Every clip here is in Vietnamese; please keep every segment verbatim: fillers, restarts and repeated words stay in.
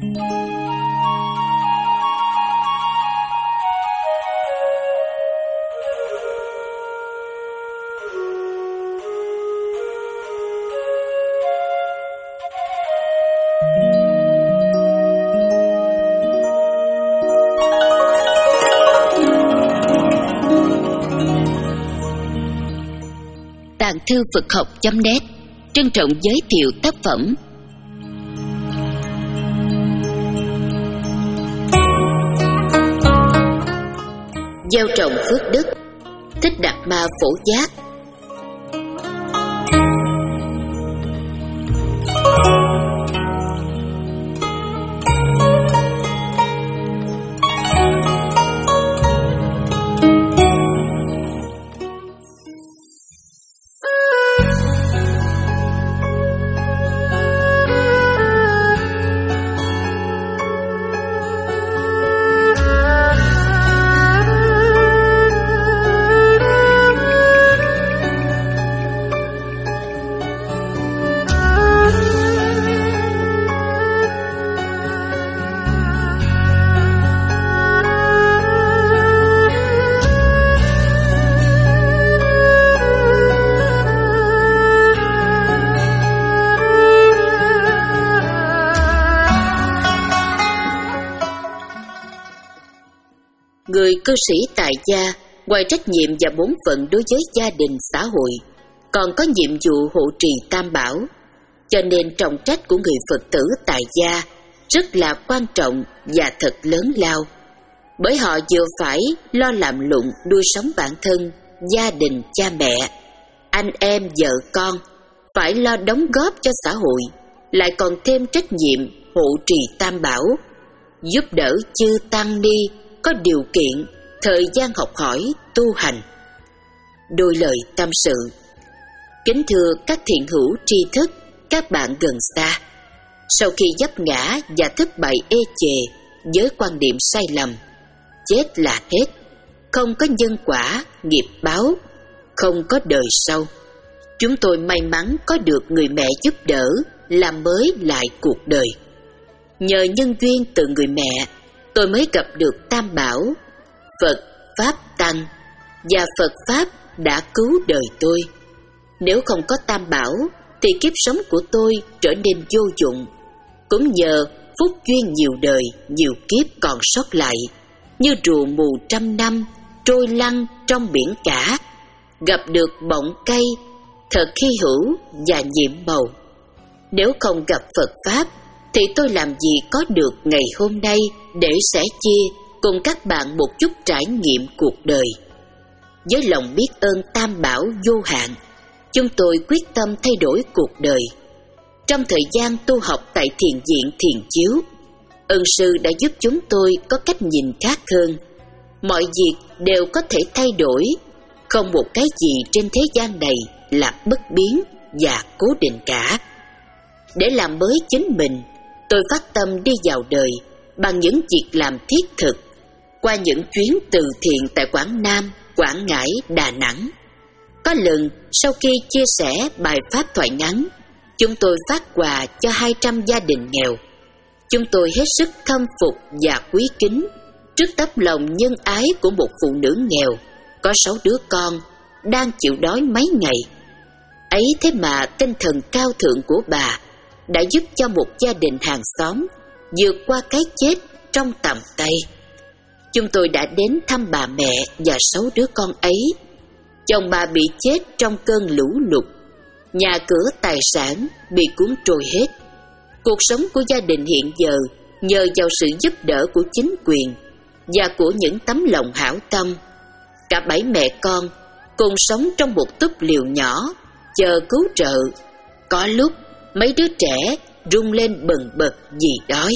Tàng thư Phật học chấm net trân trọng giới thiệu tác phẩm Gieo trồng phước đức, Thích Đạt Ma Phổ Giác. Người cư sĩ tại gia, ngoài trách nhiệm và bổn phận đối với gia đình xã hội, còn có nhiệm vụ hộ trì tam bảo. Cho nên trọng trách của người Phật tử tại gia rất là quan trọng và thật lớn lao. Bởi họ vừa phải lo làm lụng nuôi sống bản thân, gia đình, cha mẹ, anh em, vợ con, phải lo đóng góp cho xã hội, lại còn thêm trách nhiệm hộ trì tam bảo, giúp đỡ chư tăng ni có điều kiện, thời gian học hỏi, tu hành. Đôi lời tâm sự. Kính thưa các thiện hữu tri thức, các bạn gần xa, sau khi vấp ngã và thất bại ê chề với quan điểm sai lầm, chết là hết, không có nhân quả, nghiệp báo, không có đời sau, chúng tôi may mắn có được người mẹ giúp đỡ, làm mới lại cuộc đời. Nhờ nhân duyên từ người mẹ, tôi mới gặp được tam bảo, Phật, Pháp, Tăng, và Phật Pháp đã cứu đời tôi. Nếu không có tam bảo thì kiếp sống của tôi trở nên vô dụng. Cũng nhờ phúc duyên nhiều đời, nhiều kiếp còn sót lại, như rùa mù trăm năm trôi lăn trong biển cả, gặp được bọng cây thật hy hữu và nhiệm màu. Nếu không gặp Phật Pháp thì tôi làm gì có được ngày hôm nay để sẻ chia cùng các bạn một chút trải nghiệm cuộc đời. Với lòng biết ơn tam bảo vô hạn, chúng tôi quyết tâm thay đổi cuộc đời. Trong thời gian tu học tại thiền viện Thiền Chiếu, ân sư đã giúp chúng tôi có cách nhìn khác hơn. Mọi việc đều có thể thay đổi, không một cái gì trên thế gian này là bất biến và cố định cả. Để làm mới chính mình, tôi phát tâm đi vào đời bằng những việc làm thiết thực, qua những chuyến từ thiện tại Quảng Nam, Quảng Ngãi, Đà Nẵng. Có lần sau khi chia sẻ bài pháp thoại ngắn, chúng tôi phát quà cho hai trăm gia đình nghèo. Chúng tôi hết sức khâm phục và quý kính trước tấm lòng nhân ái của một phụ nữ nghèo có sáu đứa con đang chịu đói mấy ngày. Ấy thế mà tinh thần cao thượng của bà đã giúp cho một gia đình hàng xóm vượt qua cái chết trong tầm tay. Chúng tôi đã đến thăm bà mẹ và sáu đứa con ấy. Chồng bà bị chết trong cơn lũ lụt, nhà cửa tài sản bị cuốn trôi hết. Cuộc sống của gia đình hiện giờ nhờ vào sự giúp đỡ của chính quyền và của những tấm lòng hảo tâm. Cả bảy mẹ con cùng sống trong một túp liều nhỏ chờ cứu trợ. Có lúc mấy đứa trẻ rung lên bần bật vì đói.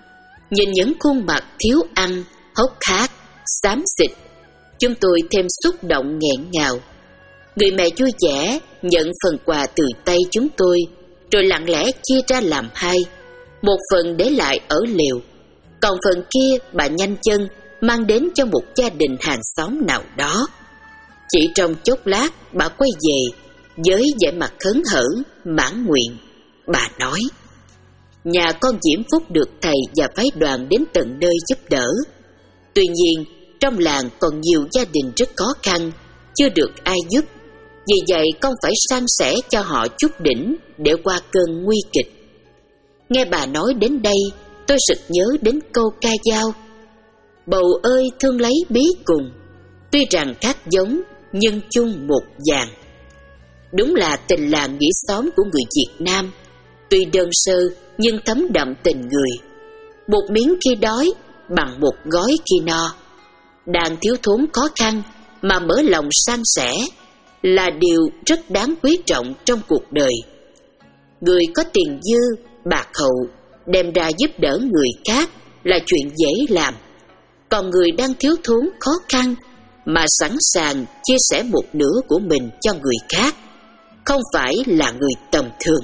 Nhìn những khuôn mặt thiếu ăn, hốc hác, xám xịt, chúng tôi thêm xúc động nghẹn ngào. Người mẹ vui vẻ nhận phần quà từ tay chúng tôi, rồi lặng lẽ chia ra làm hai. Một phần để lại ở lều, còn phần kia bà nhanh chân mang đến cho một gia đình hàng xóm nào đó. Chỉ trong chốc lát bà quay về với vẻ mặt hớn hở, mãn nguyện. Bà nói: Nhà con Diễm Phúc được thầy và phái đoàn đến tận nơi giúp đỡ. Tuy nhiên, trong làng còn nhiều gia đình rất khó khăn, chưa được ai giúp. Vì vậy con phải san sẻ cho họ chút đỉnh để qua cơn nguy kịch. Nghe bà nói đến đây, tôi sực nhớ đến câu ca dao: bầu ơi thương lấy bí cùng, tuy rằng khác giống nhưng chung một vàng. Đúng là tình làng nghĩa xóm của người Việt Nam, tuy đơn sơ nhưng thấm đậm tình người. Một miếng khi đói bằng một gói khi no. Đang thiếu thốn khó khăn mà mở lòng san sẻ là điều rất đáng quý trọng trong cuộc đời. Người có tiền dư, bạc hậu đem ra giúp đỡ người khác là chuyện dễ làm. Còn người đang thiếu thốn khó khăn mà sẵn sàng chia sẻ một nửa của mình cho người khác, không phải là người tầm thường.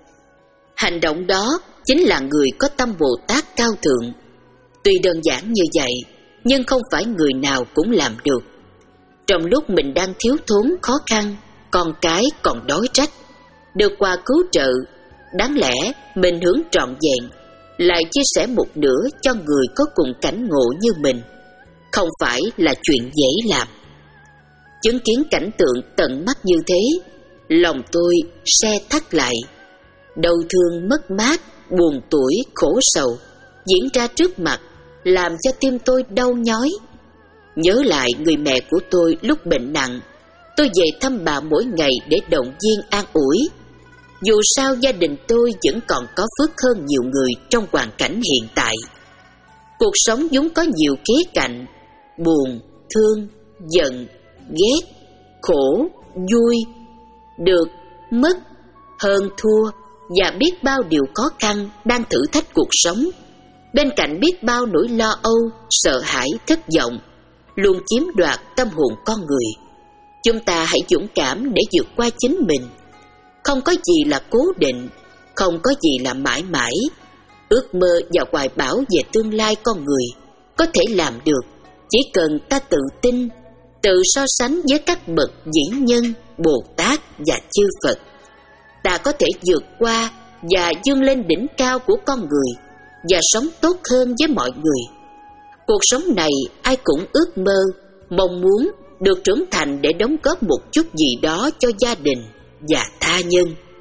Hành động đó chính là người có tâm Bồ Tát cao thượng. Tuy đơn giản như vậy, nhưng không phải người nào cũng làm được. Trong lúc mình đang thiếu thốn khó khăn, con cái còn đói rách, được qua cứu trợ, đáng lẽ mình hưởng trọn vẹn, lại chia sẻ một nửa cho người có cùng cảnh ngộ như mình, không phải là chuyện dễ làm. Chứng kiến cảnh tượng tận mắt như thế, lòng tôi se thắt lại. Đau thương mất mát, buồn tủi, khổ sầu diễn ra trước mặt, làm cho tim tôi đau nhói. Nhớ lại người mẹ của tôi lúc bệnh nặng, tôi về thăm bà mỗi ngày để động viên an ủi. Dù sao gia đình tôi vẫn còn có phước hơn nhiều người trong hoàn cảnh hiện tại. Cuộc sống vốn có nhiều khía cạnh: buồn, thương, giận, ghét, khổ, vui, được, mất, hơn thua và biết bao điều khó khăn đang thử thách cuộc sống. Bên cạnh biết bao nỗi lo âu, sợ hãi, thất vọng luôn chiếm đoạt tâm hồn con người. Chúng ta hãy dũng cảm để vượt qua chính mình. Không có gì là cố định, không có gì là mãi mãi. Ước mơ và hoài bão về tương lai con người có thể làm được, chỉ cần ta tự tin, tự so sánh với các bậc vĩ nhân, Bồ Tát và chư Phật. Ta có thể vượt qua và vươn lên đỉnh cao của con người và sống tốt hơn với mọi người. Cuộc sống này ai cũng ước mơ, mong muốn được trưởng thành để đóng góp một chút gì đó cho gia đình và tha nhân.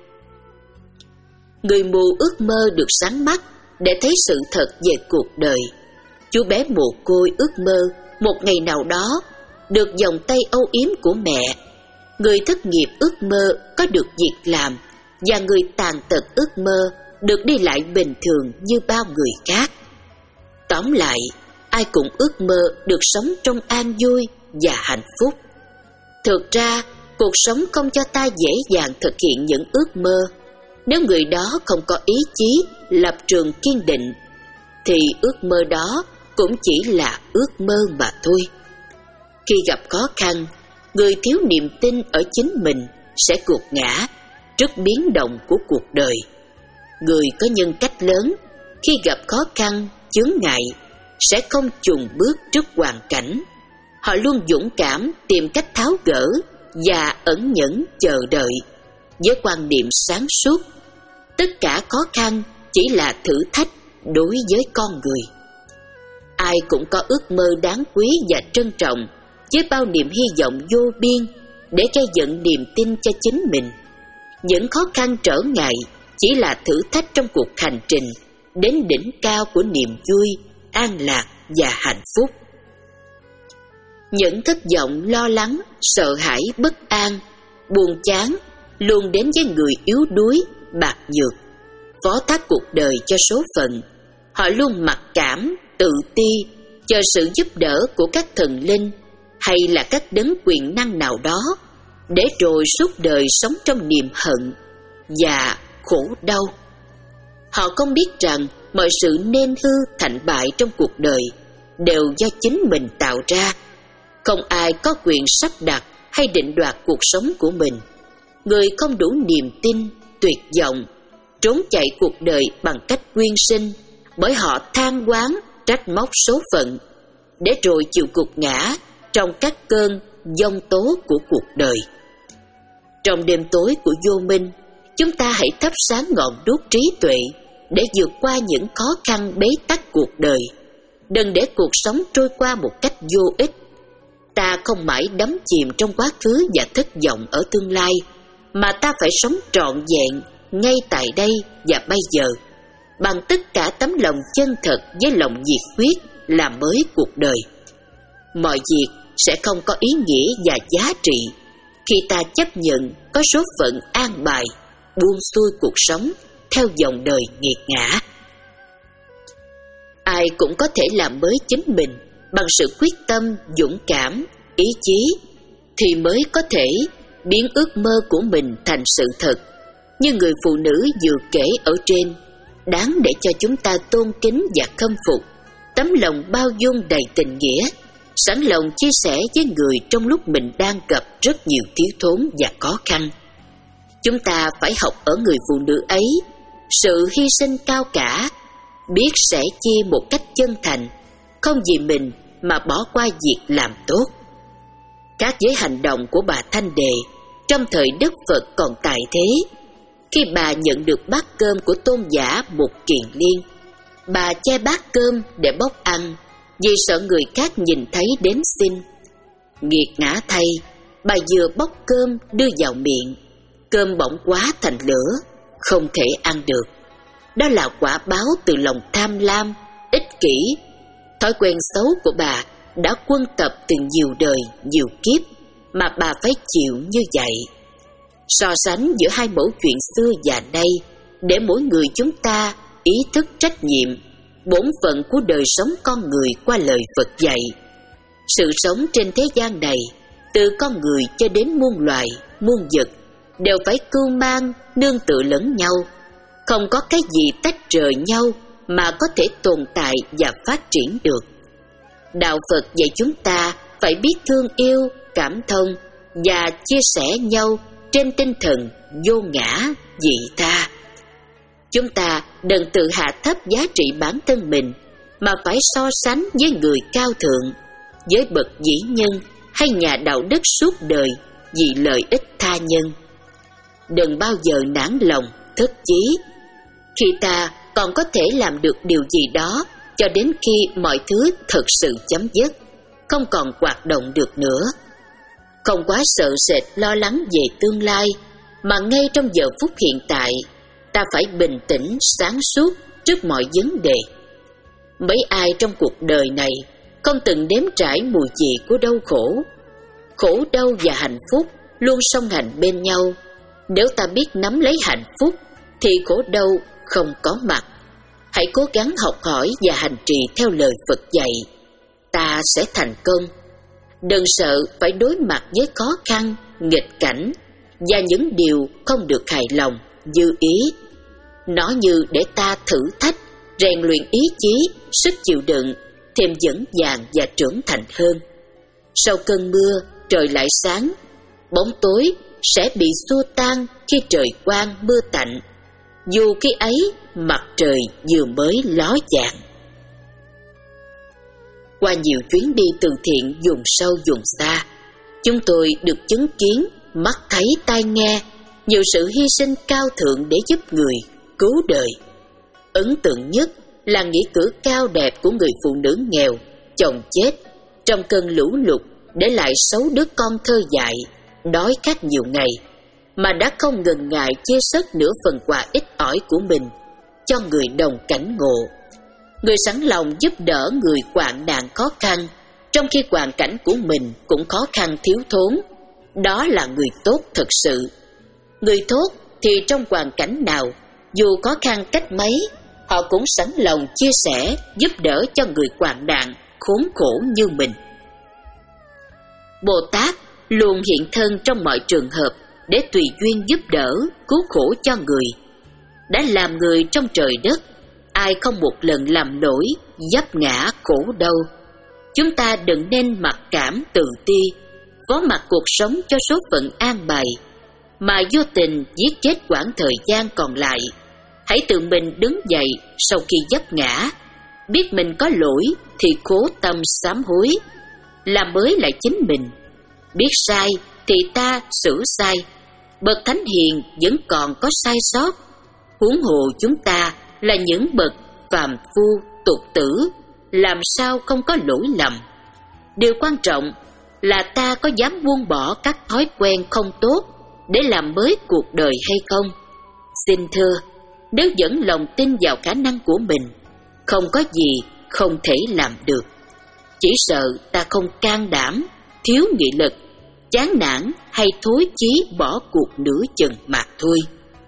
Người mù ước mơ được sáng mắt để thấy sự thật về cuộc đời. Chú bé mồ côi ước mơ một ngày nào đó được vòng tay âu yếm của mẹ. Người thất nghiệp ước mơ có được việc làm, và người tàn tật ước mơ được đi lại bình thường như bao người khác. Tóm lại, ai cũng ước mơ được sống trong an vui và hạnh phúc. Thực ra, cuộc sống không cho ta dễ dàng thực hiện những ước mơ. Nếu người đó không có ý chí, lập trường kiên định, thì ước mơ đó cũng chỉ là ước mơ mà thôi. Khi gặp khó khăn, người thiếu niềm tin ở chính mình sẽ gục ngã trước biến động của cuộc đời. Người có nhân cách lớn, khi gặp khó khăn, chướng ngại, sẽ không chùn bước trước hoàn cảnh. Họ luôn dũng cảm tìm cách tháo gỡ và ẩn nhẫn chờ đợi với quan niệm sáng suốt. Tất cả khó khăn chỉ là thử thách đối với con người. Ai cũng có ước mơ đáng quý và trân trọng, với bao niềm hy vọng vô biên để gây dựng niềm tin cho chính mình. Những khó khăn trở ngại chỉ là thử thách trong cuộc hành trình đến đỉnh cao của niềm vui, an lạc và hạnh phúc. Những thất vọng, lo lắng, sợ hãi, bất an, buồn chán luôn đến với người yếu đuối, bạc nhược, phó thác cuộc đời cho số phận. Họ luôn mặc cảm, tự ti, chờ sự giúp đỡ của các thần linh hay là các đấng quyền năng nào đó, để rồi suốt đời sống trong niềm hận và khổ đau. Họ không biết rằng mọi sự nên hư thành bại trong cuộc đời đều do chính mình tạo ra. Không ai có quyền sắp đặt hay định đoạt cuộc sống của mình. Người không đủ niềm tin, tuyệt vọng, trốn chạy cuộc đời bằng cách quyên sinh, bởi họ than oán, trách móc số phận, để rồi chịu gục ngã trong các cơn giông tố của cuộc đời. Trong đêm tối của vô minh, chúng ta hãy thắp sáng ngọn đuốc trí tuệ để vượt qua những khó khăn bế tắc cuộc đời. Đừng để cuộc sống trôi qua một cách vô ích. Ta không mãi đắm chìm trong quá khứ và thất vọng ở tương lai, mà ta phải sống trọn vẹn ngay tại đây và bây giờ, bằng tất cả tấm lòng chân thật với lòng nhiệt huyết làm mới cuộc đời. Mọi việc sẽ không có ý nghĩa và giá trị khi ta chấp nhận có số phận an bài, buông xuôi cuộc sống theo dòng đời nghiệt ngã. Ai cũng có thể làm mới chính mình bằng sự quyết tâm, dũng cảm, ý chí, thì mới có thể biến ước mơ của mình thành sự thật. Như người phụ nữ vừa kể ở trên, đáng để cho chúng ta tôn kính và khâm phục. Tấm lòng bao dung đầy tình nghĩa, sẵn lòng chia sẻ với người trong lúc mình đang gặp rất nhiều thiếu thốn và khó khăn. Chúng ta phải học ở người phụ nữ ấy sự hy sinh cao cả, biết sẻ chia một cách chân thành, không vì mình mà bỏ qua việc làm tốt. Khác với hành động của bà Thanh Đề trong thời Đức Phật còn tại thế, khi bà nhận được bát cơm của tôn giả Mục Kiền Liên, bà che bát cơm để bóc ăn vì sợ người khác nhìn thấy đến xin. Nghiệt ngã thay, bà vừa bóc cơm đưa vào miệng, cơm bỗng quá thành lửa, không thể ăn được. Đó là quả báo từ lòng tham lam, ích kỷ. Thói quen xấu của bà đã quân tập từ nhiều đời, nhiều kiếp, mà bà phải chịu như vậy. So sánh giữa hai mẫu chuyện xưa và nay, để mỗi người chúng ta ý thức trách nhiệm, bổn phận của đời sống con người qua lời Phật dạy. Sự sống trên thế gian này, từ con người cho đến muôn loài, muôn vật, đều phải cưu mang, nương tựa lẫn nhau. Không có cái gì tách rời nhau mà có thể tồn tại và phát triển được. Đạo Phật dạy chúng ta phải biết thương yêu, cảm thông và chia sẻ nhau trên tinh thần vô ngã, vị tha. Chúng ta đừng tự hạ thấp giá trị bản thân mình, mà phải so sánh với người cao thượng, với bậc vĩ nhân hay nhà đạo đức suốt đời vì lợi ích tha nhân. Đừng bao giờ nản lòng, thất chí. Khi ta còn có thể làm được điều gì đó cho đến khi mọi thứ thật sự chấm dứt, không còn hoạt động được nữa. Không quá sợ sệt lo lắng về tương lai, mà ngay trong giờ phút hiện tại, ta phải bình tĩnh, sáng suốt trước mọi vấn đề. Mấy ai trong cuộc đời này không từng nếm trải mùi vị của đau khổ. Khổ đau và hạnh phúc luôn song hành bên nhau. Nếu ta biết nắm lấy hạnh phúc, thì khổ đau không có mặt. Hãy cố gắng học hỏi và hành trì theo lời Phật dạy, ta sẽ thành công. Đừng sợ phải đối mặt với khó khăn, nghịch cảnh và những điều không được hài lòng, dư ý. Nó như để ta thử thách, rèn luyện ý chí, sức chịu đựng, thêm vững vàng và trưởng thành hơn. Sau cơn mưa, trời lại sáng. Bóng tối sẽ bị xua tan khi trời quang mưa tạnh, dù khi ấy mặt trời vừa mới ló dạng. Qua nhiều chuyến đi từ thiện vùng sâu vùng xa, chúng tôi được chứng kiến, mắt thấy tai nghe nhiều sự hy sinh cao thượng để giúp người, cứu đời. Ấn tượng nhất là nghĩa cử cao đẹp của người phụ nữ nghèo, chồng chết trong cơn lũ lụt, để lại sáu đứa con thơ dại, đói khát nhiều ngày, mà đã không ngần ngại chia sớt nửa phần quà ít ỏi của mình cho người đồng cảnh ngộ. Người sẵn lòng giúp đỡ người hoạn nạn khó khăn, trong khi hoàn cảnh của mình cũng khó khăn thiếu thốn. Đó là người tốt thực sự. Người tốt thì trong hoàn cảnh nào, dù khó khăn cách mấy, họ cũng sẵn lòng chia sẻ, giúp đỡ cho người hoạn nạn, khốn khổ như mình. Bồ Tát luôn hiện thân trong mọi trường hợp để tùy duyên giúp đỡ, cứu khổ cho người. Đã làm người trong trời đất, ai không một lần làm nổi, vấp ngã khổ đau. Chúng ta đừng nên mặc cảm tự ti, phó mặc cuộc sống cho số phận an bài, mà vô tình giết chết quãng thời gian còn lại. Hãy tự mình đứng dậy sau khi vấp ngã, biết mình có lỗi thì cố tâm sám hối, làm mới lại chính mình. Biết sai thì ta sửa sai, bậc thánh hiền vẫn còn có sai sót, huống hồ chúng ta là những bậc phàm phu tục tử, làm sao không có lỗi lầm. Điều quan trọng là ta có dám buông bỏ các thói quen không tốt để làm mới cuộc đời hay không. Xin thưa, nếu vẫn lòng tin vào khả năng của mình, không có gì không thể làm được. Chỉ sợ ta không can đảm, thiếu nghị lực, chán nản hay thối chí bỏ cuộc nửa chừng mà thôi.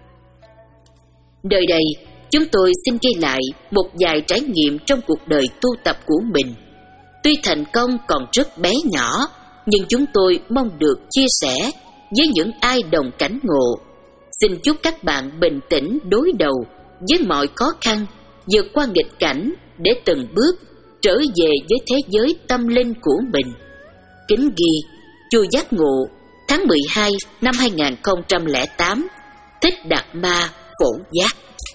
Đời đây, chúng tôi xin ghi lại một vài trải nghiệm trong cuộc đời tu tập của mình. Tuy thành công còn rất bé nhỏ, nhưng chúng tôi mong được chia sẻ với những ai đồng cảnh ngộ. Xin chúc các bạn bình tĩnh đối đầu với mọi khó khăn, vượt qua nghịch cảnh để từng bước trở về với thế giới tâm linh của mình. Kính ghi, chùa Giác Ngộ, tháng mười hai năm hai nghìn không trăm lẻ tám, Thích Đạt Ma Phổ Giác.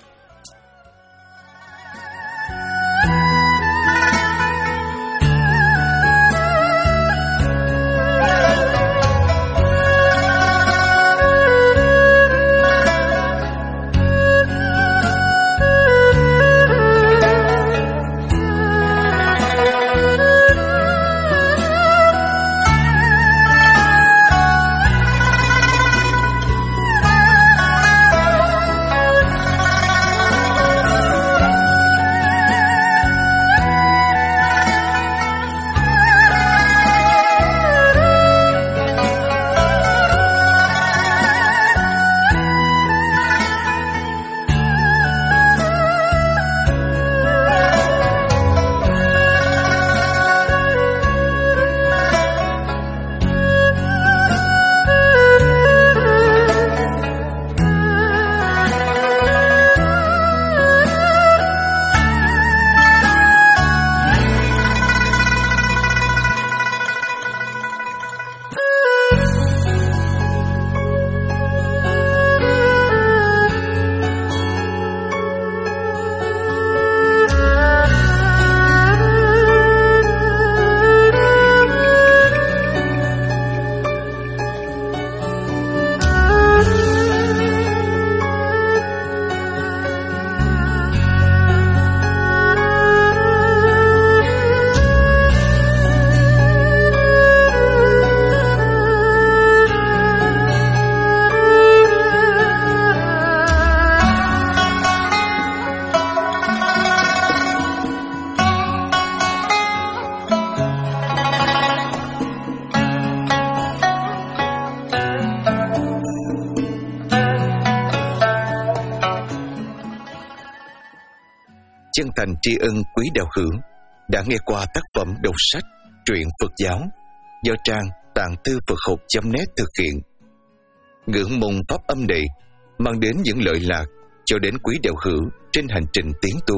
Chân thành tri ân quý đạo hữu đã nghe qua tác phẩm đọc sách truyện Phật giáo do trang tạng thư Phật học chấm net thực hiện. Ngưỡng mong pháp âm này mang đến những lợi lạc cho đến quý đạo hữu trên hành trình tiến tu.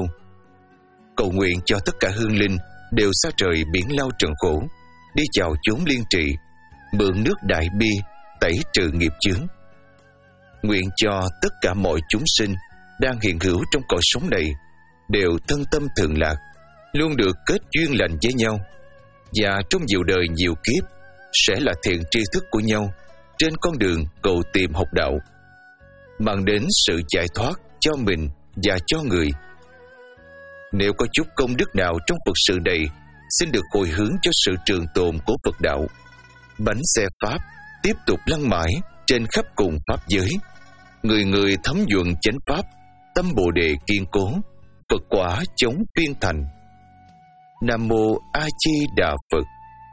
Cầu nguyện cho tất cả hương linh đều xa trời biển lao trần khổ, đi vào chốn liên trị, mượn nước đại bi tẩy trừ nghiệp chướng. Nguyện cho tất cả mọi chúng sinh đang hiện hữu trong cõi sống này đều thân tâm thượng lạc, luôn được kết duyên lành với nhau, và trong nhiều đời nhiều kiếp sẽ là thiện tri thức của nhau trên con đường cầu tìm học đạo, mang đến sự giải thoát cho mình và cho người. Nếu có chút công đức nào trong Phật sự này, xin được hồi hướng cho sự trường tồn của Phật đạo. Bánh xe Pháp tiếp tục lăn mãi trên khắp cùng Pháp giới, người người thấm nhuận chánh Pháp, tâm Bồ Đề kiên cố, Phật quả chống phiên thành. Nam Mô A Di Đà Phật.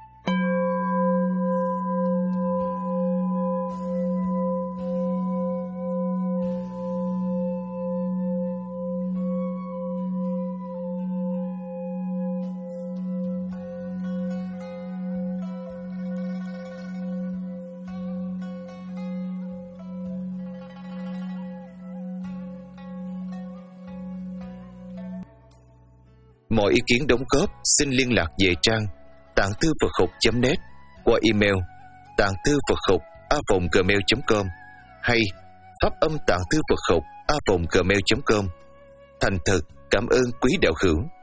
Mọi ý kiến đóng góp xin liên lạc về trang tạng thư Phật học chấm net qua email tạng thư Phật học a vòng gmail chấm com hay pháp âm tạng thư Phật học a vòng gmail chấm com. Thành thật cảm ơn quý đạo hữu.